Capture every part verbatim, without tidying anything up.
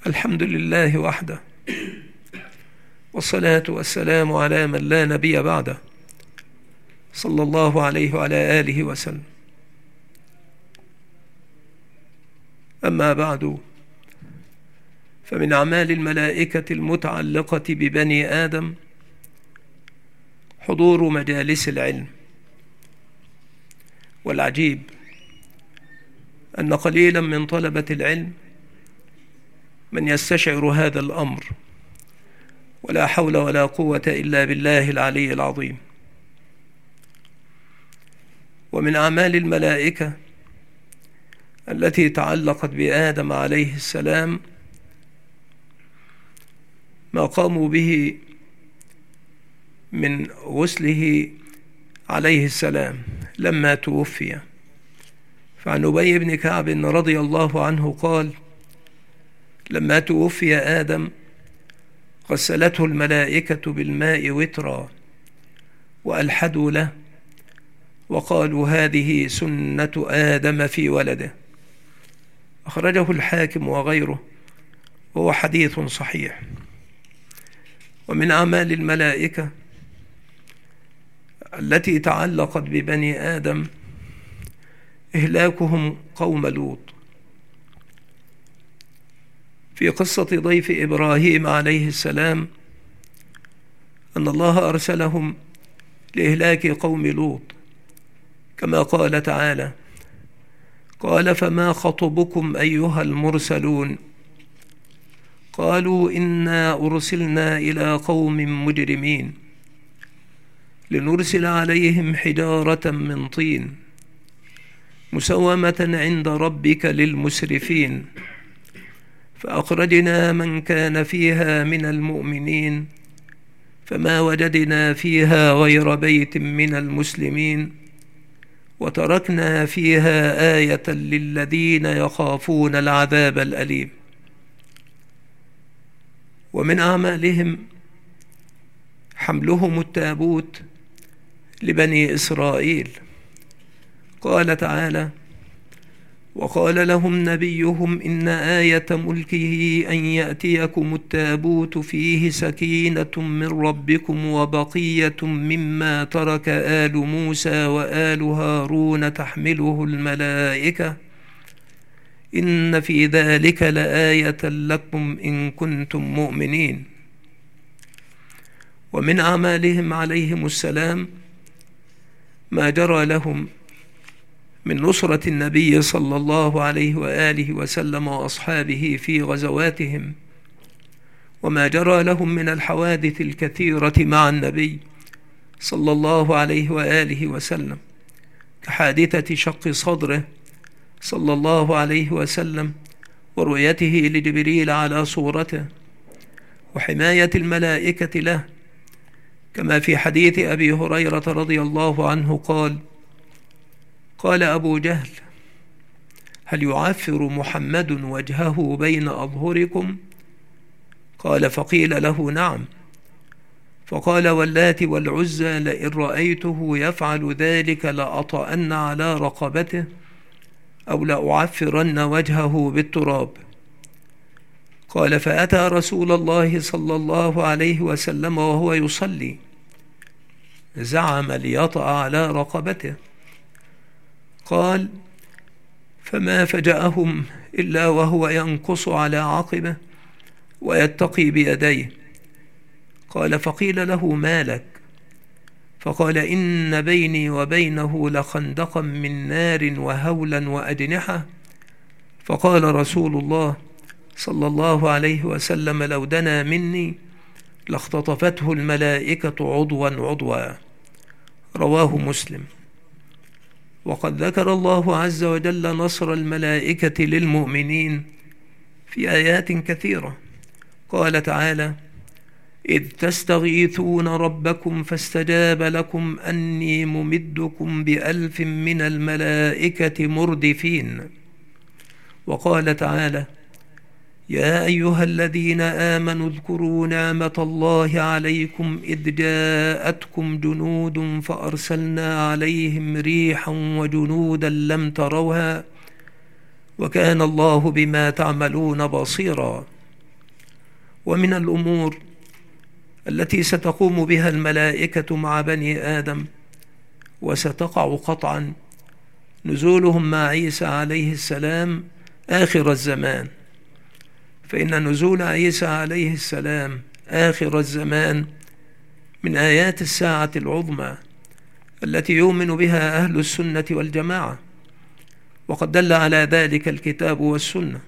الحمد لله وحده، والصلاة والسلام على من لا نبي بعده، صلى الله عليه وعلى آله وسلم. أما بعد، فمن أعمال الملائكة المتعلقة ببني آدم حضور مجالس العلم. والعجيب أن قليلا من طلبة العلم من يستشعر هذا الأمر، ولا حول ولا قوة إلا بالله العلي العظيم. ومن أعمال الملائكة التي تعلقت بآدم عليه السلام ما قاموا به من غسله عليه السلام لما توفي. فعن أبي بن كعب رضي الله عنه قال: لما توفي آدم غسلته الملائكة بالماء وترا وألحدوا له وقالوا: هذه سنة آدم في ولده. أخرجه الحاكم وغيره، وهو حديث صحيح. ومن أعمال الملائكة التي تعلقت ببني آدم إهلاكهم قوم لوط. في قصة ضيف إبراهيم عليه السلام أن الله أرسلهم لإهلاك قوم لوط، كما قال تعالى: قال: فما خطبكم أيها المرسلون؟ قالوا: إنا أرسلنا إلى قوم مجرمين لنرسل عليهم حجارة من طين مسومة عند ربك للمسرفين، فأخرجنا من كان فيها من المؤمنين فما وجدنا فيها غير بيت من المسلمين وتركنا فيها آية للذين يخافون العذاب الأليم. ومن أعمالهم حملهم التابوت لبني إسرائيل. قال تعالى: وقال لهم نبيهم إن آية ملكه أن يأتيكم التابوت فيه سكينة من ربكم وبقية مما ترك آل موسى وآل هارون تحمله الملائكة إن في ذلك لآية لكم إن كنتم مؤمنين. ومن أعمالهم عليهم السلام ما جرى لهم من نصرة النبي صلى الله عليه وآله وسلم وأصحابه في غزواتهم، وما جرى لهم من الحوادث الكثيرة مع النبي صلى الله عليه وآله وسلم، كحادثة شق صدره صلى الله عليه وسلم ورؤيته لجبريل على صورته وحماية الملائكة له، كما في حديث أبي هريرة رضي الله عنه قال: قال أبو جهل: هل يعفر محمد وجهه بين أظهركم؟ قال: فقيل له: نعم. فقال: واللات والعزى لئن رأيته يفعل ذلك لأطأن على رقبته أو لأعفرن وجهه بالتراب. قال: فأتى رسول الله صلى الله عليه وسلم وهو يصلي، زعم ليطأ على رقبته. قال: فما فجأهم إلا وهو ينقص على عقبه ويتقي بيديه. قال: فقيل له: ما لك؟ فقال: إن بيني وبينه لخندقا من نار وهولا وأجنحة. فقال رسول الله صلى الله عليه وسلم: لو دنا مني لاختطفته الملائكة عضوا عضوا. رواه مسلم. وقد ذكر الله عز وجل نصر الملائكة للمؤمنين في آيات كثيرة. قال تعالى: إذ تستغيثون ربكم فاستجاب لكم أني ممدكم بألف من الملائكة مردفين. وقال تعالى: يا أيها الذين آمنوا اذكروا نعمة الله عليكم إذ جاءتكم جنود فأرسلنا عليهم ريحا وجنودا لم تروها وكان الله بما تعملون بصيرا. ومن الأمور التي ستقوم بها الملائكة مع بني آدم وستقع قطعا نزولهم مع عيسى عليه السلام آخر الزمان، فإن نزول عيسى عليه السلام آخر الزمان من آيات الساعة العظمى التي يؤمن بها أهل السنة والجماعة، وقد دل على ذلك الكتاب والسنة.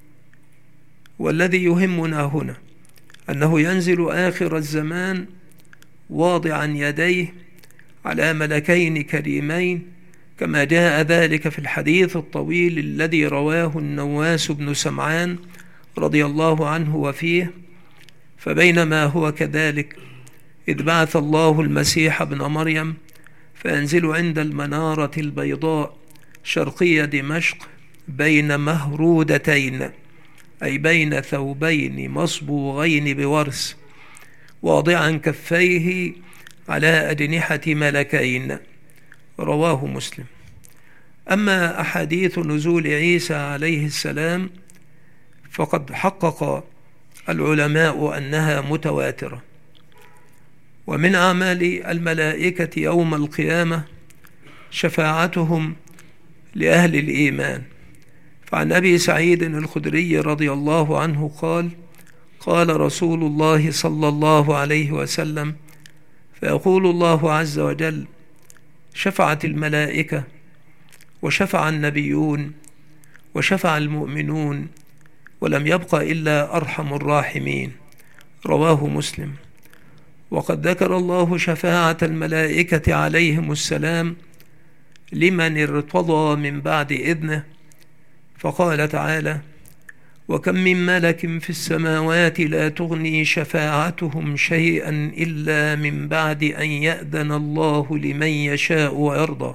والذي يهمنا هنا أنه ينزل آخر الزمان واضعا يديه على ملكين كريمين، كما جاء ذلك في الحديث الطويل الذي رواه النواس بن سمعان رضي الله عنه وفيه: فبينما هو كذلك إذ بعث الله المسيح ابن مريم فينزل عند المنارة البيضاء شرقي دمشق بين مهرودتين، أي بين ثوبين مصبوغين بورس، واضعا كفيه على أجنحة ملكين. رواه مسلم. أما أحاديث نزول عيسى عليه السلام فقد حقق العلماء أنها متواترة. ومن أعمال الملائكة يوم القيامة شفاعتهم لأهل الإيمان، فعن أبي سعيد الخدري رضي الله عنه قال: قال رسول الله صلى الله عليه وسلم: فيقول الله عز وجل: شفعت الملائكة وشفع النبيون وشفع المؤمنون ولم يبق إلا أرحم الراحمين. رواه مسلم. وقد ذكر الله شفاعة الملائكة عليهم السلام لمن ارتضى من بعد إذنه، فقال تعالى: وكم من ملك في السماوات لا تغني شفاعتهم شيئا إلا من بعد أن يأذن الله لمن يشاء ويرضى.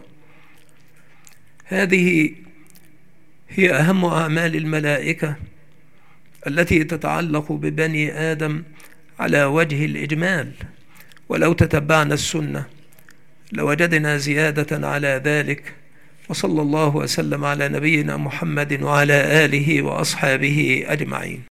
هذه هي أهم أعمال الملائكة التي تتعلق ببني آدم على وجه الإجمال، ولو تتبعنا السنة لوجدنا زيادة على ذلك. وصلى الله وسلم على نبينا محمد وعلى آله وأصحابه أجمعين.